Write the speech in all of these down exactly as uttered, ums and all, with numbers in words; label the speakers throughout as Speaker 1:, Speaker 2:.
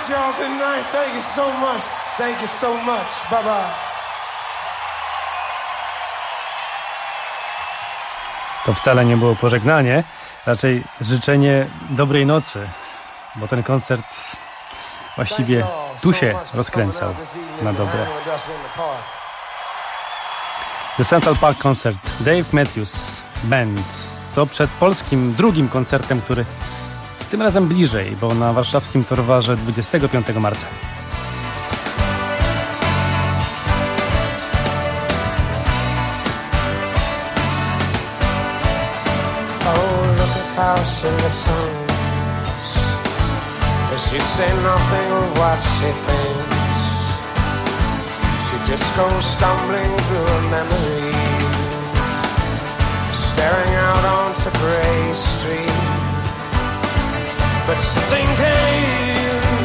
Speaker 1: much, y'all. Good night. Thank you so much. Thank you so much. Bye-bye.
Speaker 2: To wcale nie było pożegnanie, raczej życzenie dobrej nocy, bo ten koncert właściwie tu się rozkręcał na dobre. The Central Park Concert, Dave Matthews Band. To przed polskim drugim koncertem, który tym razem bliżej, bo na warszawskim Torwarze dwudziestego piątego marca.
Speaker 1: How she listens, but she say nothing of what she thinks. She just goes stumbling through her memories, staring out onto Grey Street. But something came.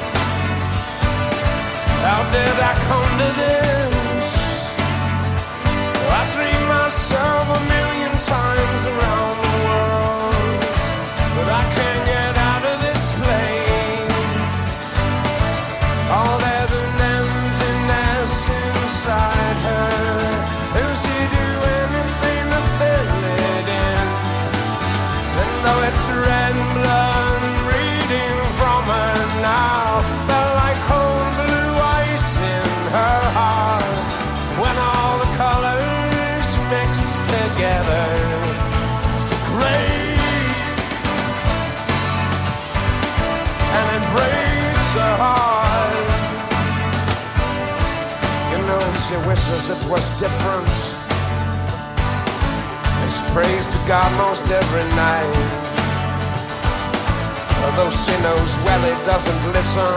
Speaker 1: How did I come to this? I dreamed myself a million times around the world, but I can't get out of this place. Oh, there's an emptiness inside her. Will she do anything to fill it in? And though it's red blood reading from her now, felt like cold blue ice in her heart. When all the colors mix together, it's a gray, and it breaks her heart. You know, she wishes it was different, and she prays to God most every night. Although she knows well he doesn't listen,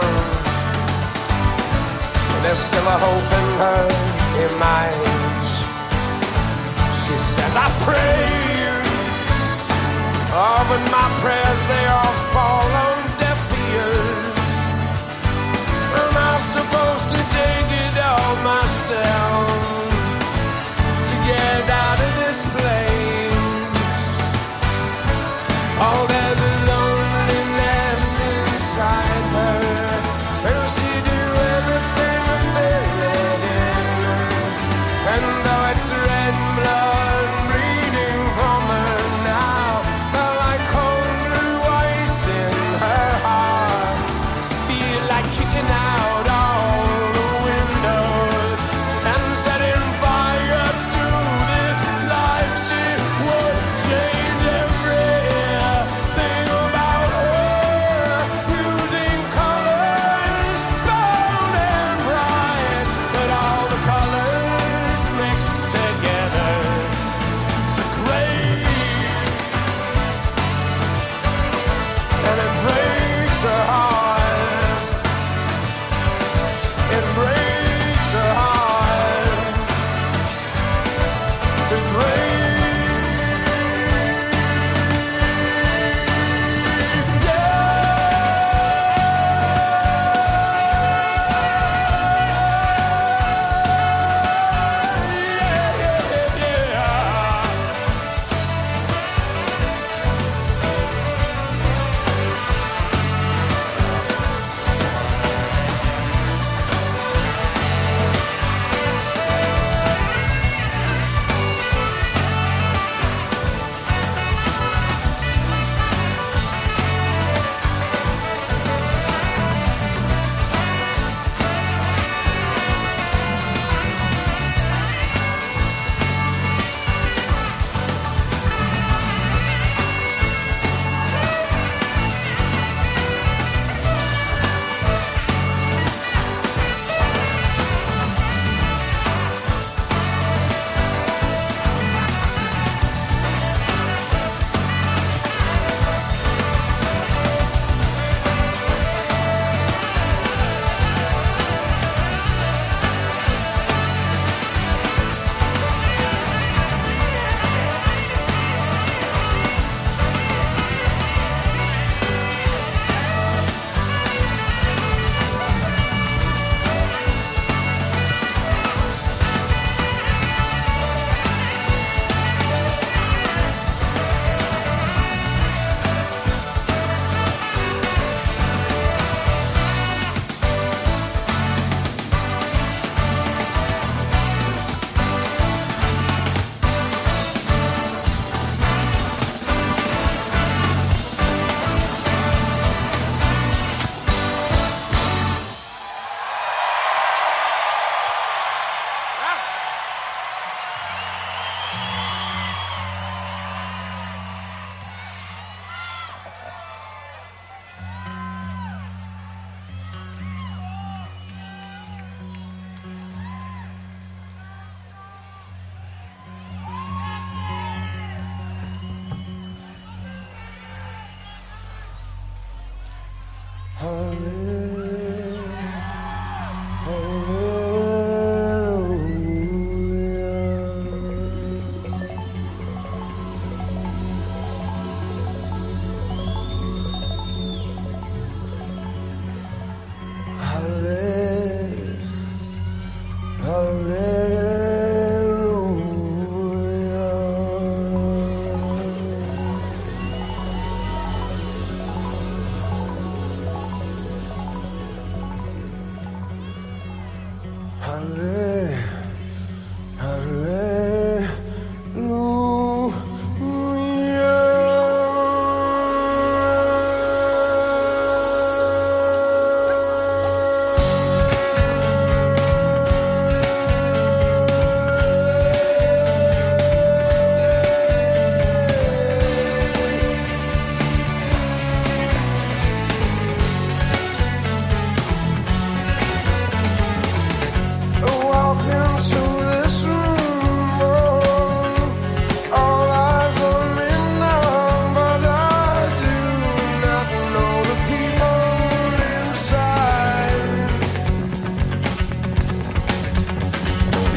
Speaker 1: there's still a hope in her, he might. She says, I pray, oh, but my prayers, they all fall on deaf ears. Am I supposed to take it all myself to get out of this place? Oh, there's a loneliness inside her. Will she do everything to fill it in? And though it's red blood bleeding from her now, felt like cold blue ice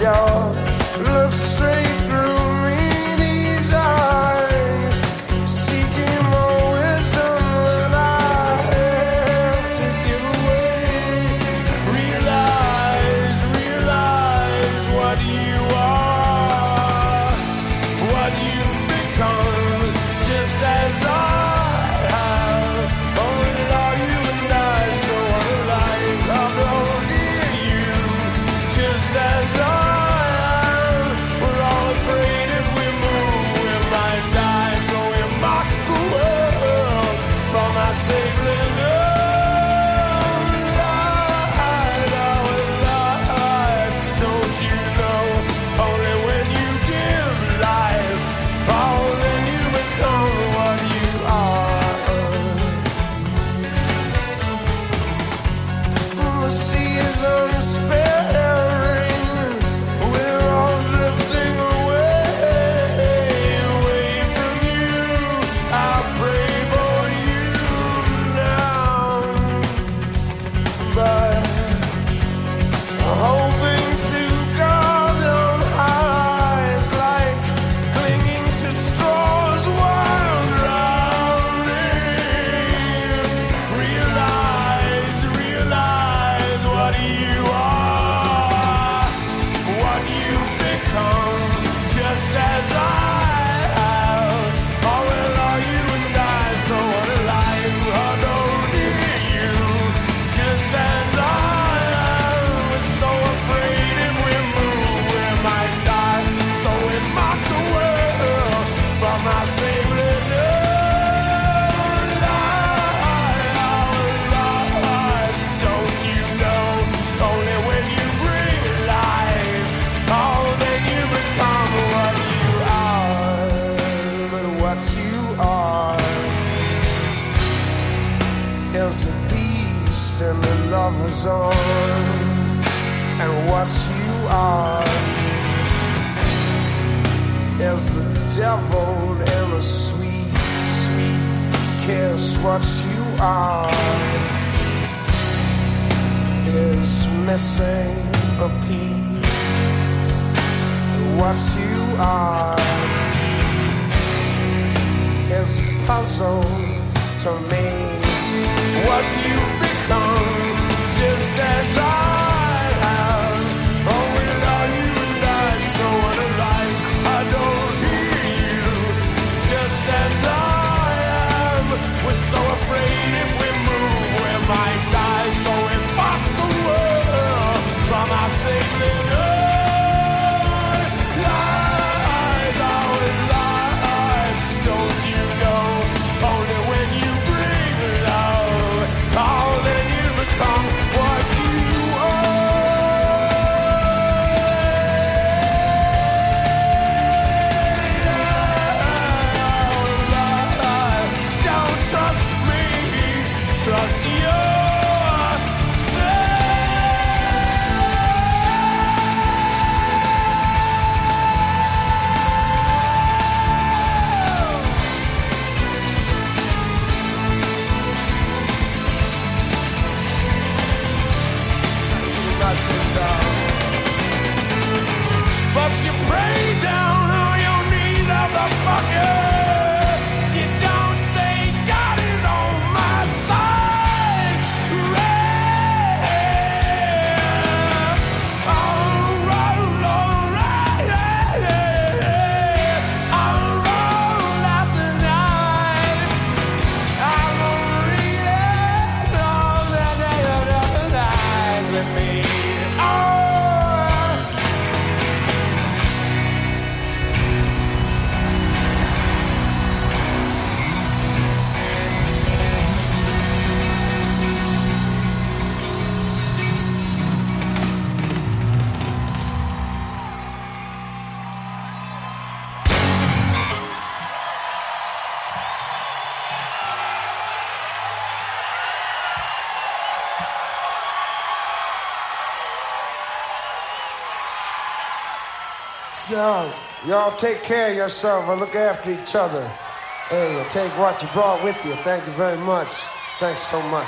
Speaker 1: So, y'all take care of yourself and look after each other. Hey, take what you brought with you. Thank you very much. Thanks so much.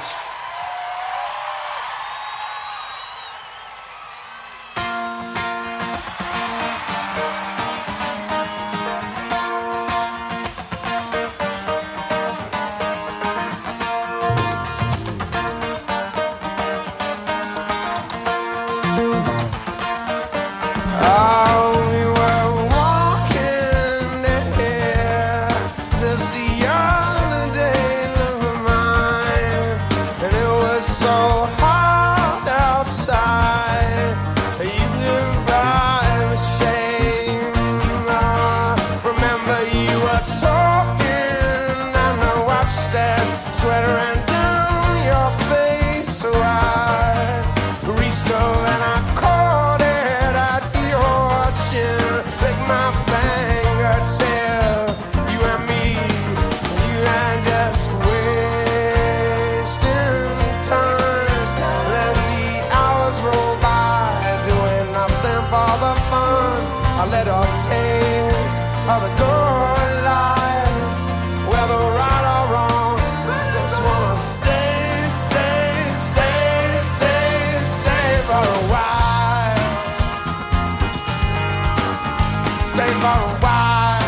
Speaker 1: one, a little taste of the good life, whether right or wrong. I just wanna stay, stay, stay, stay, stay for a while. Stay for a while.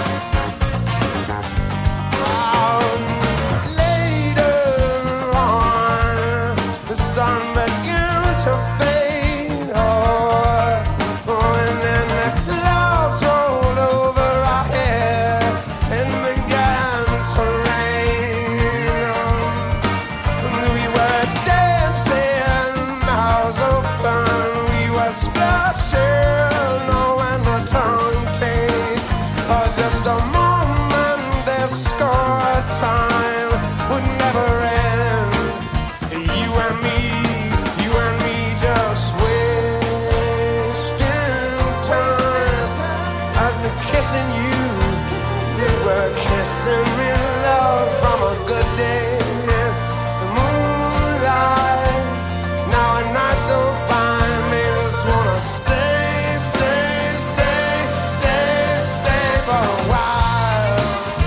Speaker 1: Um, later on, the sun began to fade. Oh, oh, and then the clouds rolled over our head and began to rain. Um, we were dancing, mouths open, we were splashing, oh, and the tongue taste. Oh, just a moment, this score time would never end. You and me, you and me just wasting time. I've been kissing you, you were kissing me, love, from a good day. The moonlight, now a night so fine, made us wanna stay, stay, stay, stay, stay for a while.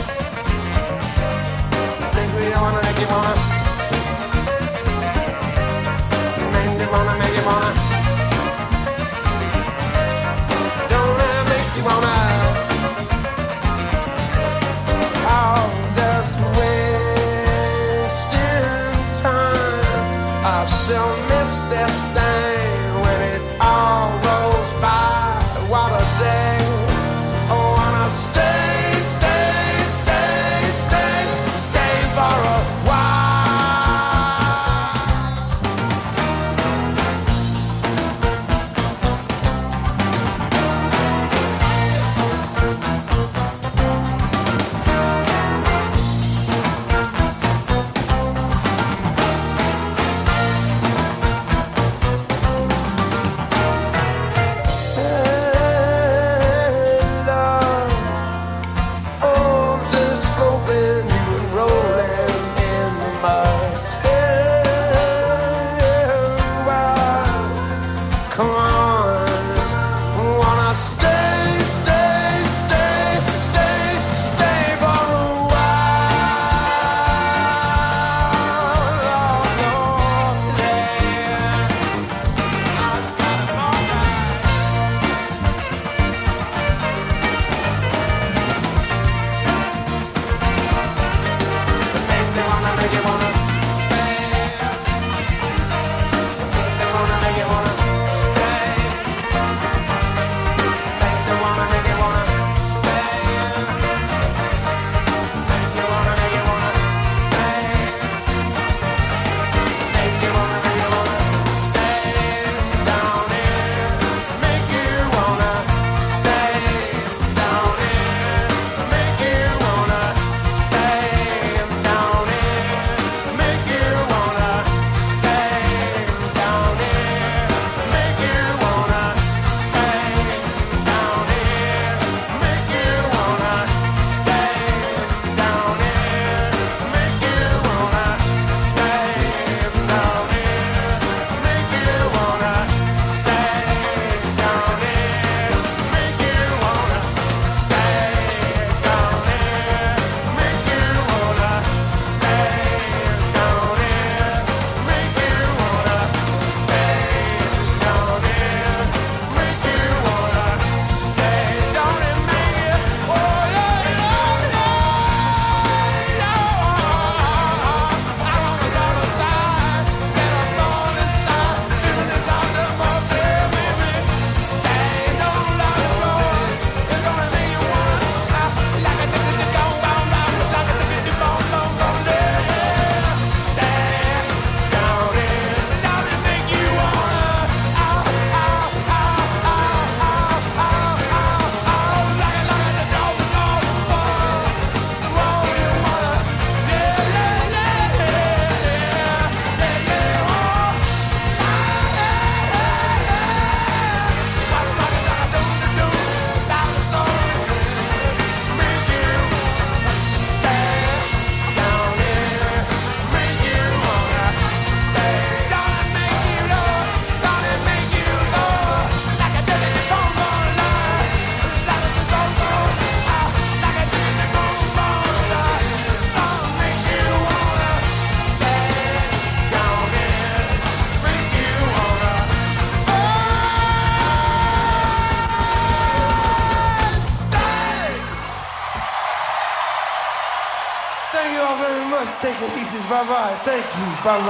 Speaker 1: Think we wanna make you wanna, make you wanna, make you wanna. Don't let it make you wanna. Oh, just wasting time. I shall miss this thing when it all rolls by. What a day. Oh, wanna stay, stay, stay, stay, stay for a while. much. Take it easy. Bye bye. Thank you. Bye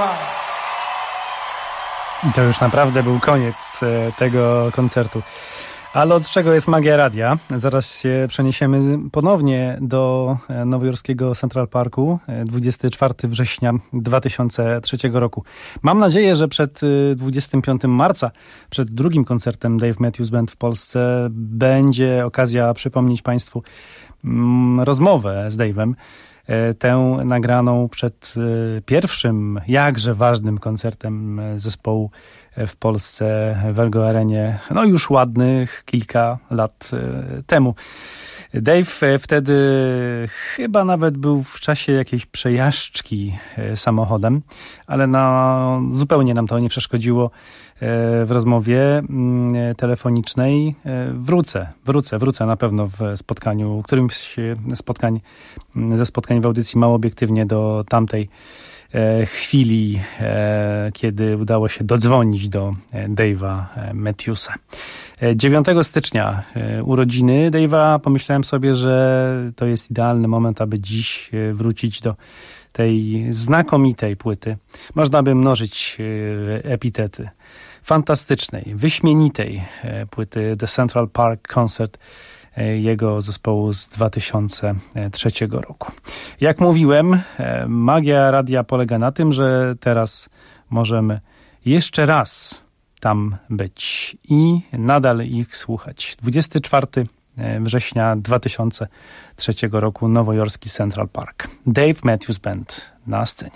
Speaker 1: bye.
Speaker 2: I to już naprawdę był koniec tego koncertu. Ale od czego jest magia radia? Zaraz się przeniesiemy ponownie do nowojorskiego Central Parku dwudziestego czwartego września dwa tysiące trzeciego roku. Mam nadzieję, że przed dwudziestego piątego marca, przed drugim koncertem Dave Matthews Band w Polsce, będzie okazja przypomnieć Państwu rozmowę z Dave'em. Tę nagraną przed pierwszym, jakże ważnym koncertem zespołu w Polsce w Ergo Arenie, no już ładnych kilka lat temu. Dave wtedy chyba nawet był w czasie jakiejś przejażdżki samochodem, ale no, zupełnie nam to nie przeszkodziło w rozmowie telefonicznej. Wrócę, wrócę, wrócę na pewno w spotkaniu, którymś spotkań, ze spotkań w audycji Mało Obiektywnie do tamtej chwili, kiedy udało się dodzwonić do Dave'a Matthewsa. dziewiątego stycznia urodziny Dave'a. Pomyślałem sobie, że to jest idealny moment, aby dziś wrócić do tej znakomitej płyty. Można by mnożyć epitety. Fantastycznej, wyśmienitej płyty The Central Park Concert jego zespołu z dwa tysiące trzeciego roku. Jak mówiłem, magia radia polega na tym, że teraz możemy jeszcze raz tam być i nadal ich słuchać. dwudziestego czwartego września dwa tysiące trzeciego roku, nowojorski Central Park. Dave Matthews Band na scenie.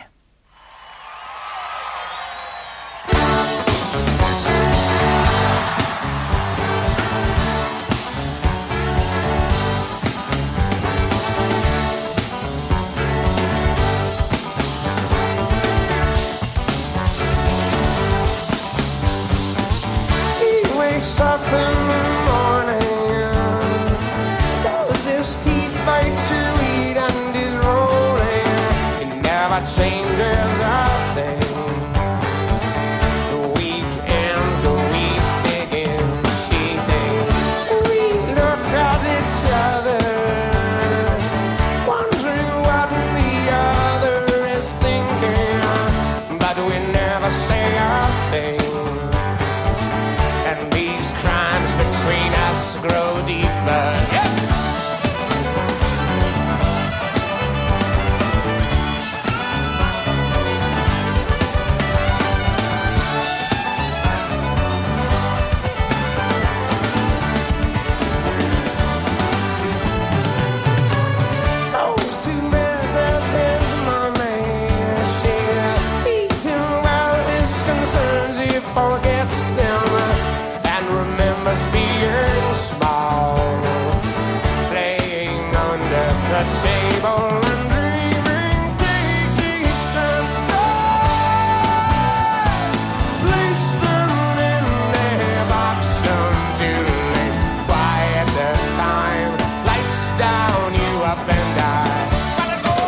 Speaker 1: Up in the morning, does his teeth bite to eat and he's rolling. He never changes a thing. The week ends, the week begins. She thinks we look at each other, wondering what the other is thinking, but we never say a thing. Between us grow deeper. Yeah. Goes to visit his mommy. She beats him while his concerns he forgets them. Remembers being small, playing under the table and dreaming, take each chances, place them in their box until they quiet at time, lights down, you up and I gotta go,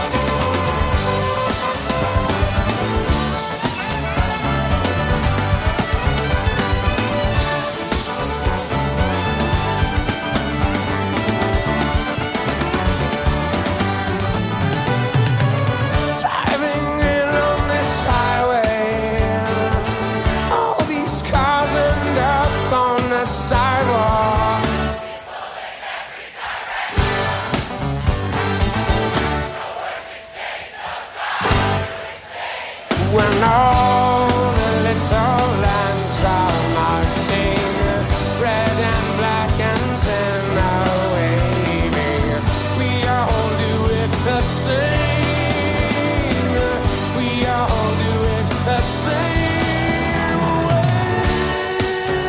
Speaker 1: when all the little lands are marching, red and black and tan are waving, we all do it the same, we all do it the same way.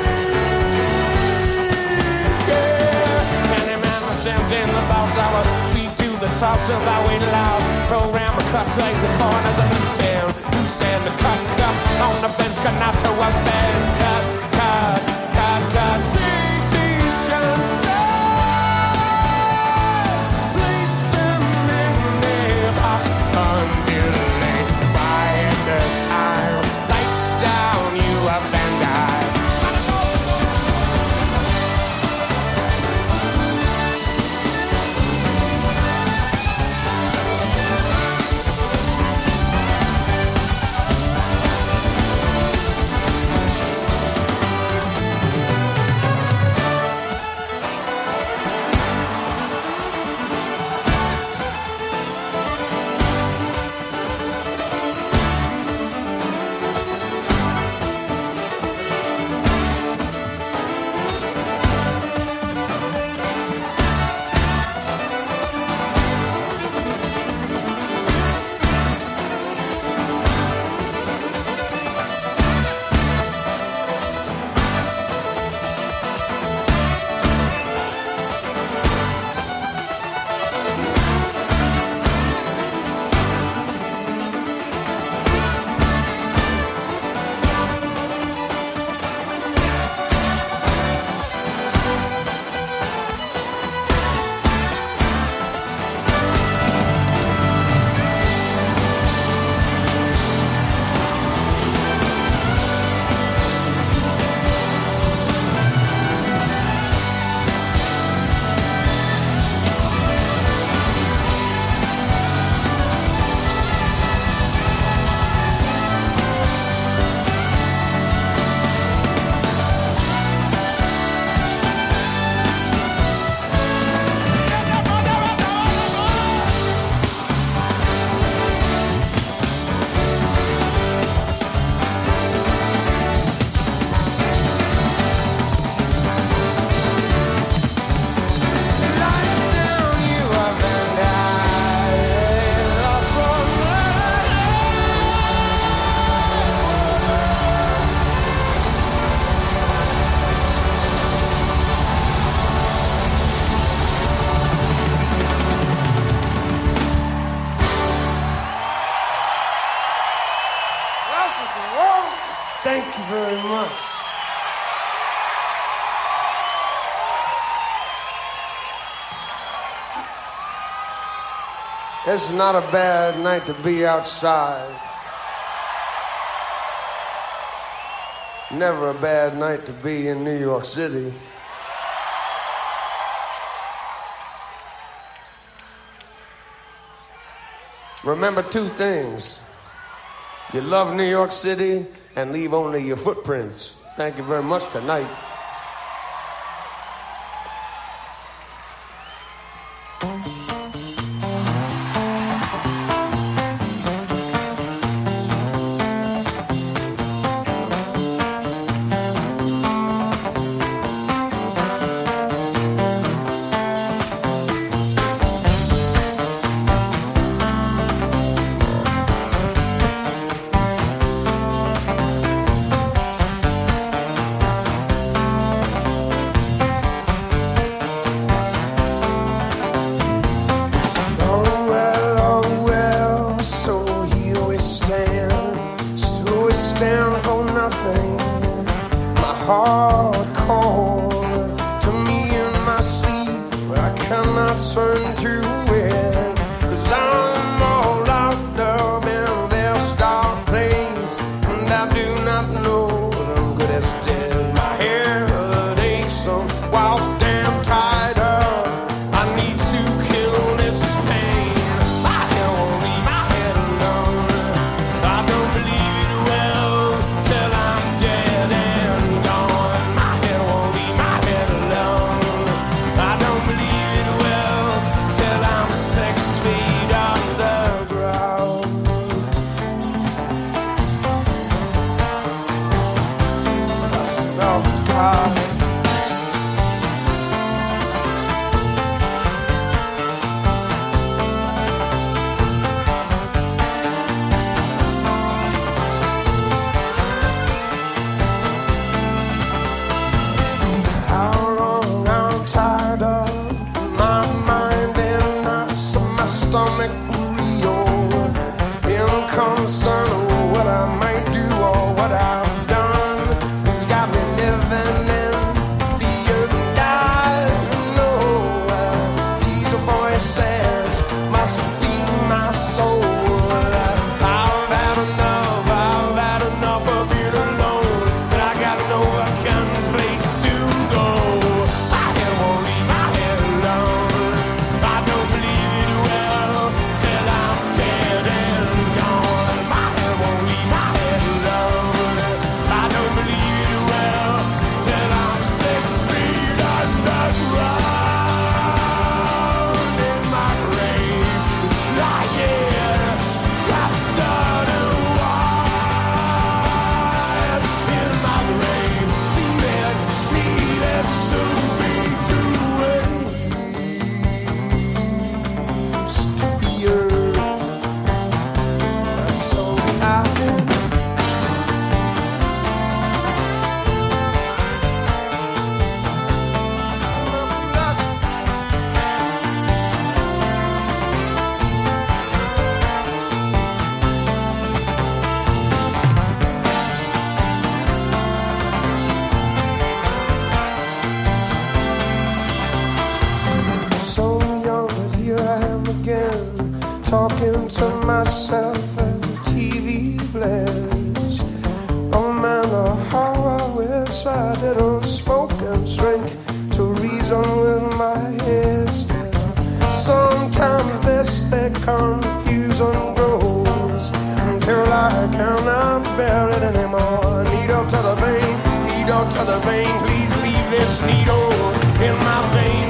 Speaker 1: Yeah. Many men are chanting the thoughts of a tree to the tops of our weight loss, program a cuss like the corners of the sound. And the cut, cut on the fence, cut not to offend. Cut, cut, cut, cut. Take these chances, place them in their box until they quiet a time. Lights down, you up and I. It's not a bad night to be outside. Never a bad night to be in New York City. Remember two things. You love New York City and leave only your footprints. Thank you very much tonight.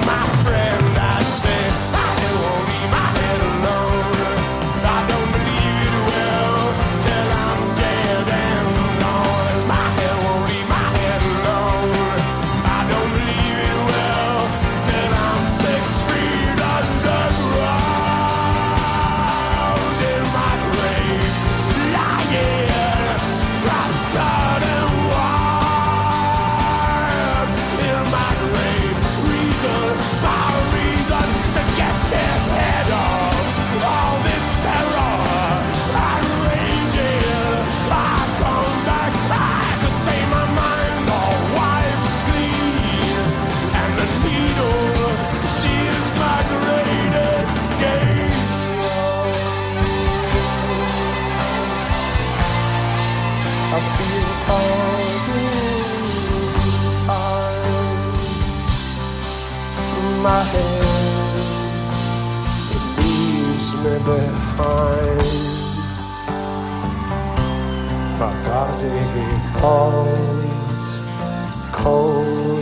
Speaker 1: I don't believe my head, it leaves me behind. My body falls cold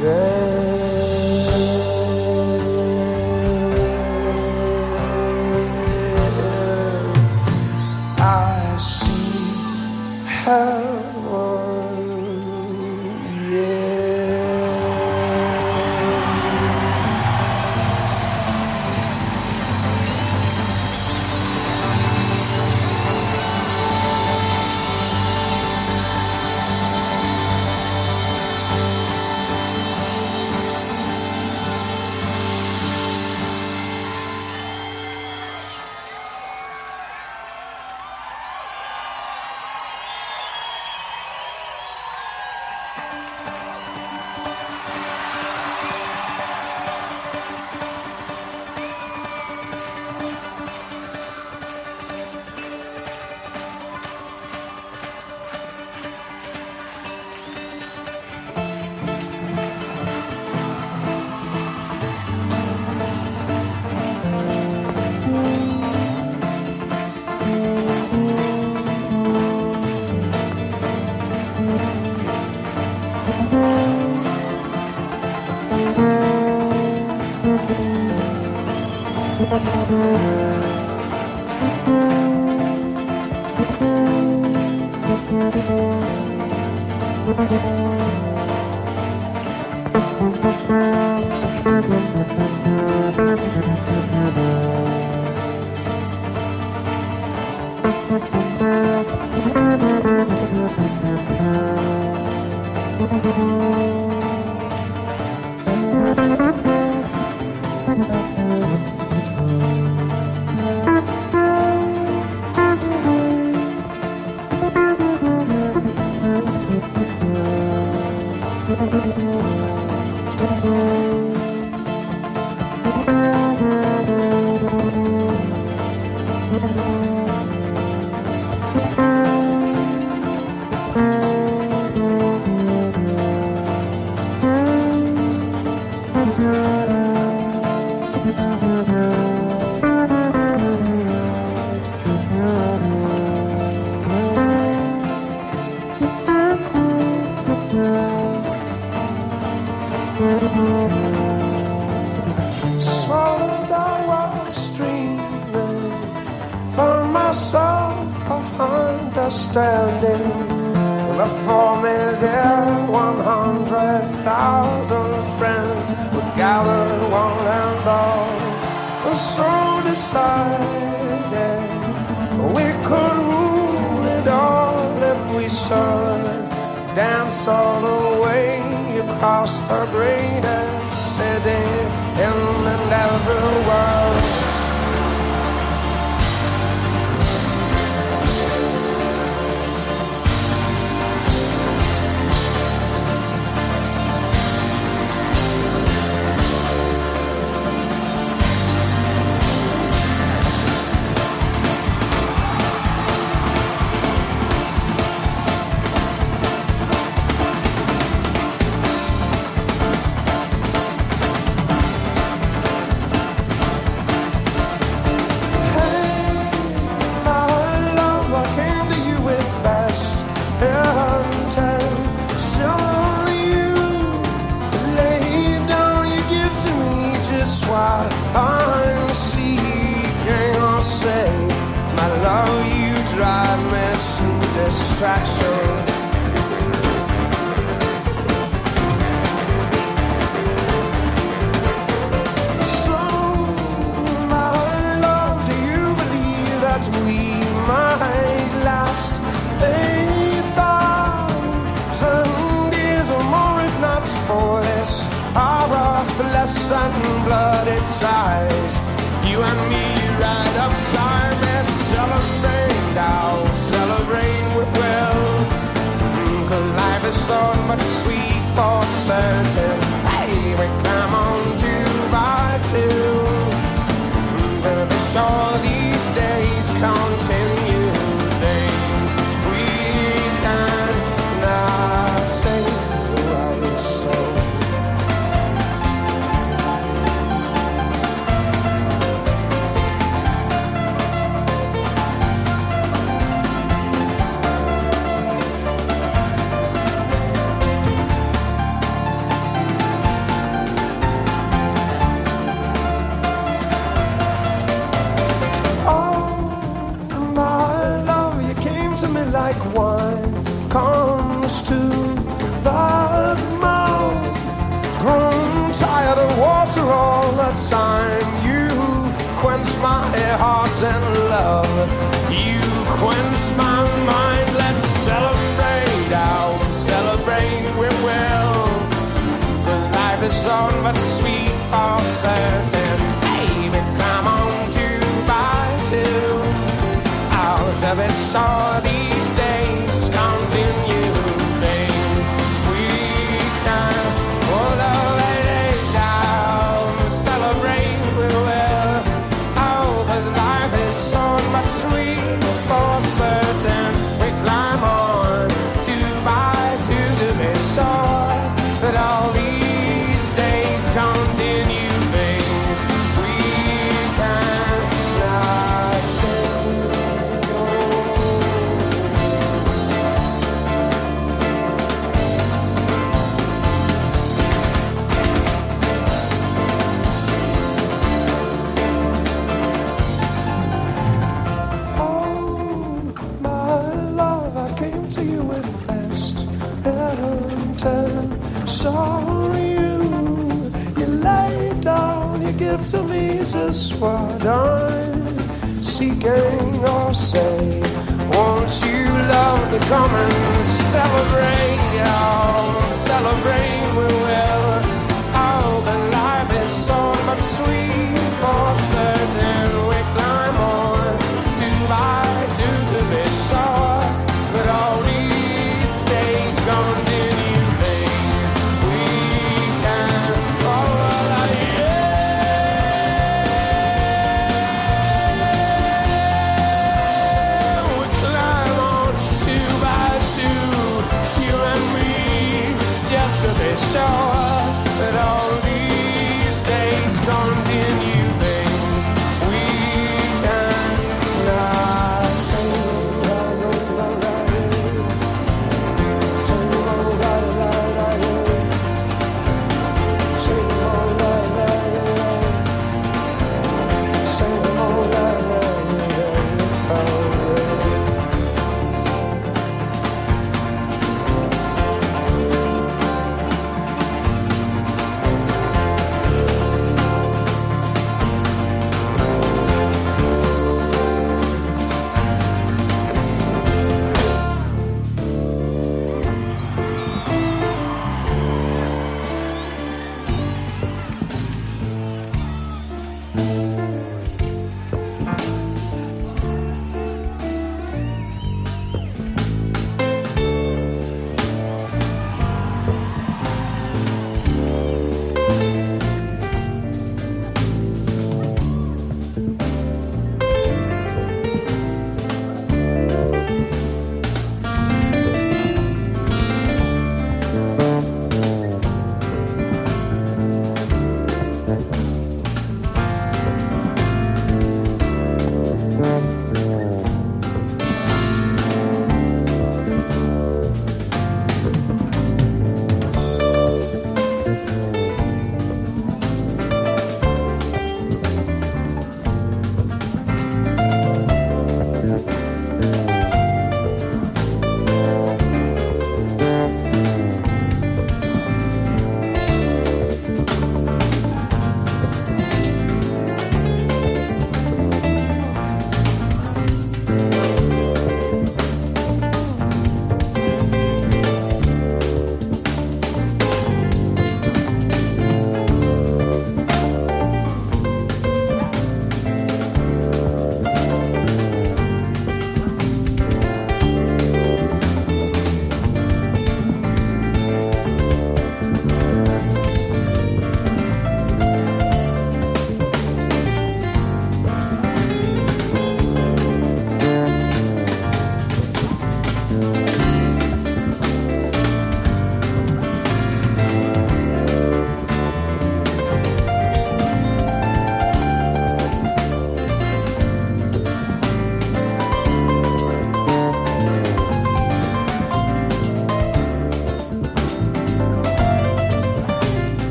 Speaker 1: and I see heaven, yeah. Swallowed I was dreaming, found myself understanding. Before me there one hundred thousand friends were gathered one and all, and so decided we could rule it all if we should dance all the way across the greatest city in the never world. I'm seeking or say, my love, you drive me to distraction. So, my love, do you believe that we might last a thousand years or more, if not for this? Our flesh and blood, its eyes. You and me right upside me, celebrate, I'll celebrate with will. Cause life is so much sweet for certain. Hey, we come on two by two. Gonna be sure these days continue. Days we cannot say. time. You quench my heart and love. You quench my mind. Let's celebrate, oh, celebrate we will. The life is on but sweet for certain. Baby, come on two by two. Out of it, all these days continue. To me just what I'm seeking or say. Won't you love to come and celebrate? Oh, celebrate we will. Oh, but life is so much sweet for certain. We climb on two by two to be sure. But all these days continue, babe. We can follow like show.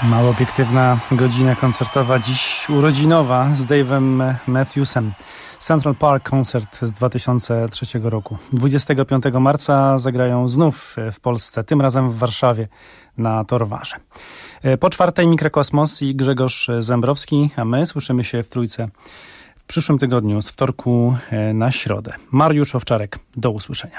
Speaker 2: Mało obiektywna godzina koncertowa, dziś urodzinowa z Dave'em Matthewsem. Central Park koncert z dwa tysiące trzeciego roku. dwudziestego piątego marca zagrają znów w Polsce, tym razem w Warszawie na Torwarze. Po czwartej Mikrokosmos i Grzegorz Zembrowski, a my słyszymy się w trójce w przyszłym tygodniu, z wtorku na środę. Mariusz Owczarek, do usłyszenia.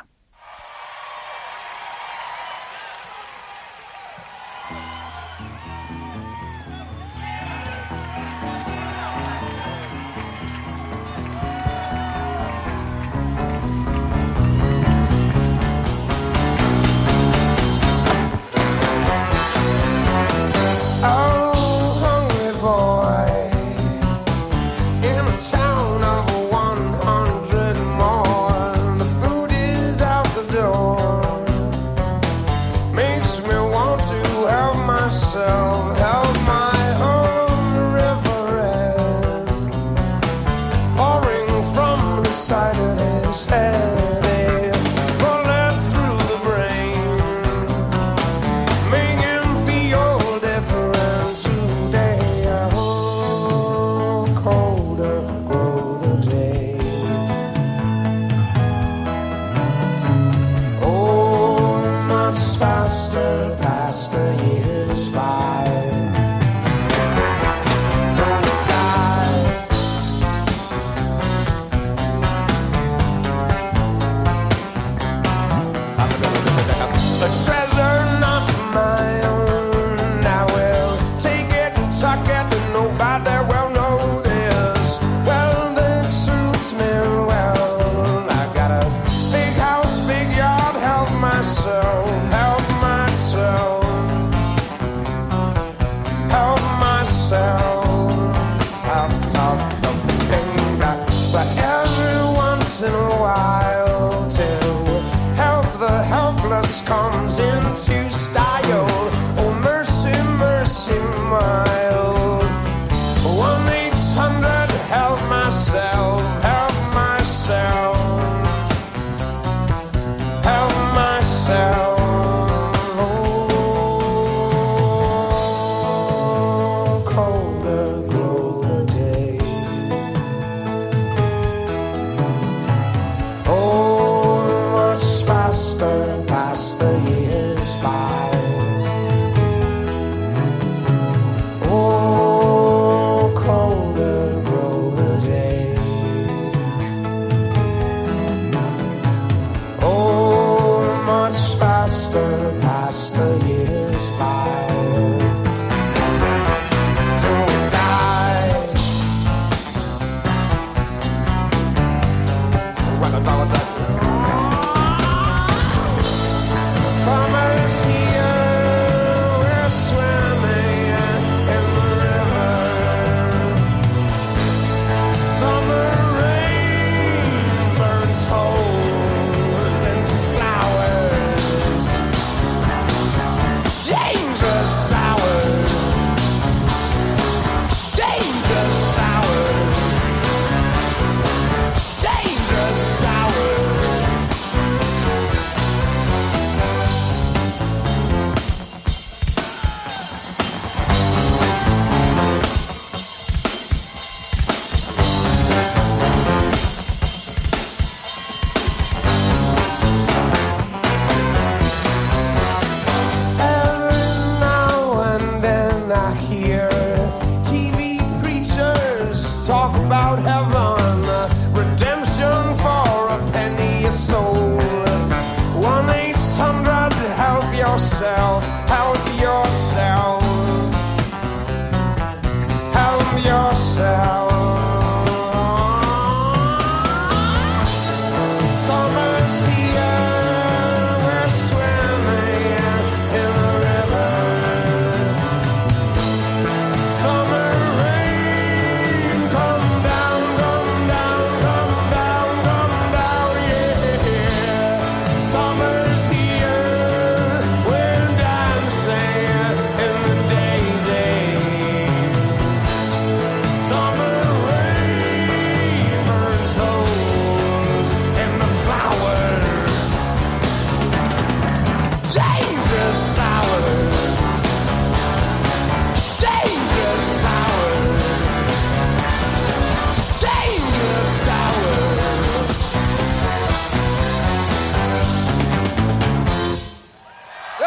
Speaker 1: Summer's here, we're dancing in the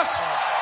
Speaker 1: Yes!